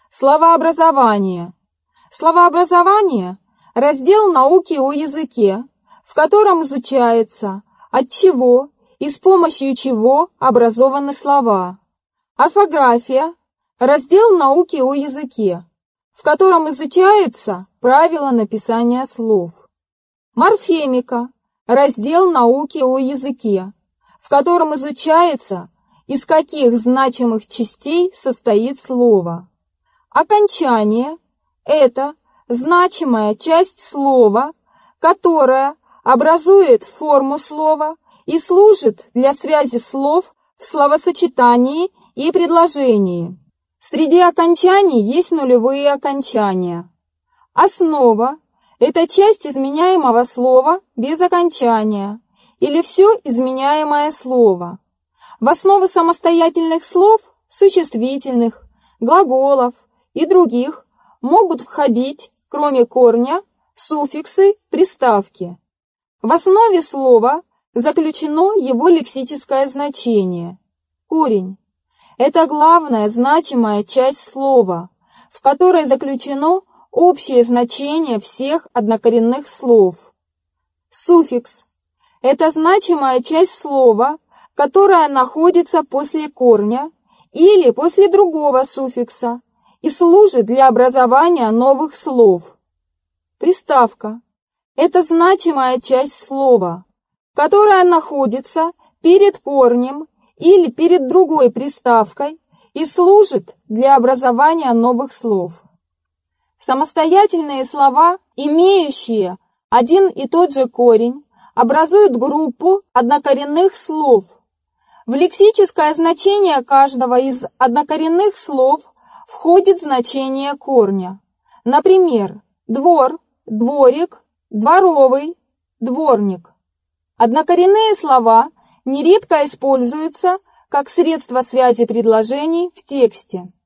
Словообразование. Словообразование – раздел науки о языке, в котором изучается, от чего и с помощью чего образованы слова. Орфография – раздел науки о языке, в котором изучаются правила написания слов. Морфемика – раздел науки о языке, в котором изучается, из каких значимых частей состоит слово. Окончание – это значимая часть слова, которая образует форму слова и служит для связи слов в словосочетании и предложении. Среди окончаний есть нулевые окончания. Основа – это часть изменяемого слова без окончания или все изменяемое слово. В основу самостоятельных слов, существительных, глаголов и других могут входить, кроме корня, суффиксы, приставки. В основе слова заключено его лексическое значение. Корень – это главная значимая часть слова, в которой заключено общее значение всех однокоренных слов. Суффикс – это значимая часть слова, которая находится после корня или после другого суффикса и служит для образования новых слов. Приставка – это значимая часть слова, которая находится перед корнем или перед другой приставкой и служит для образования новых слов. Самостоятельные слова, имеющие один и тот же корень, образуют группу однокоренных слов. В лексическое значение каждого из однокоренных слов входит значение корня. Например, двор, дворик, дворовый, дворник. Однокоренные слова нередко используются как средство связи предложений в тексте.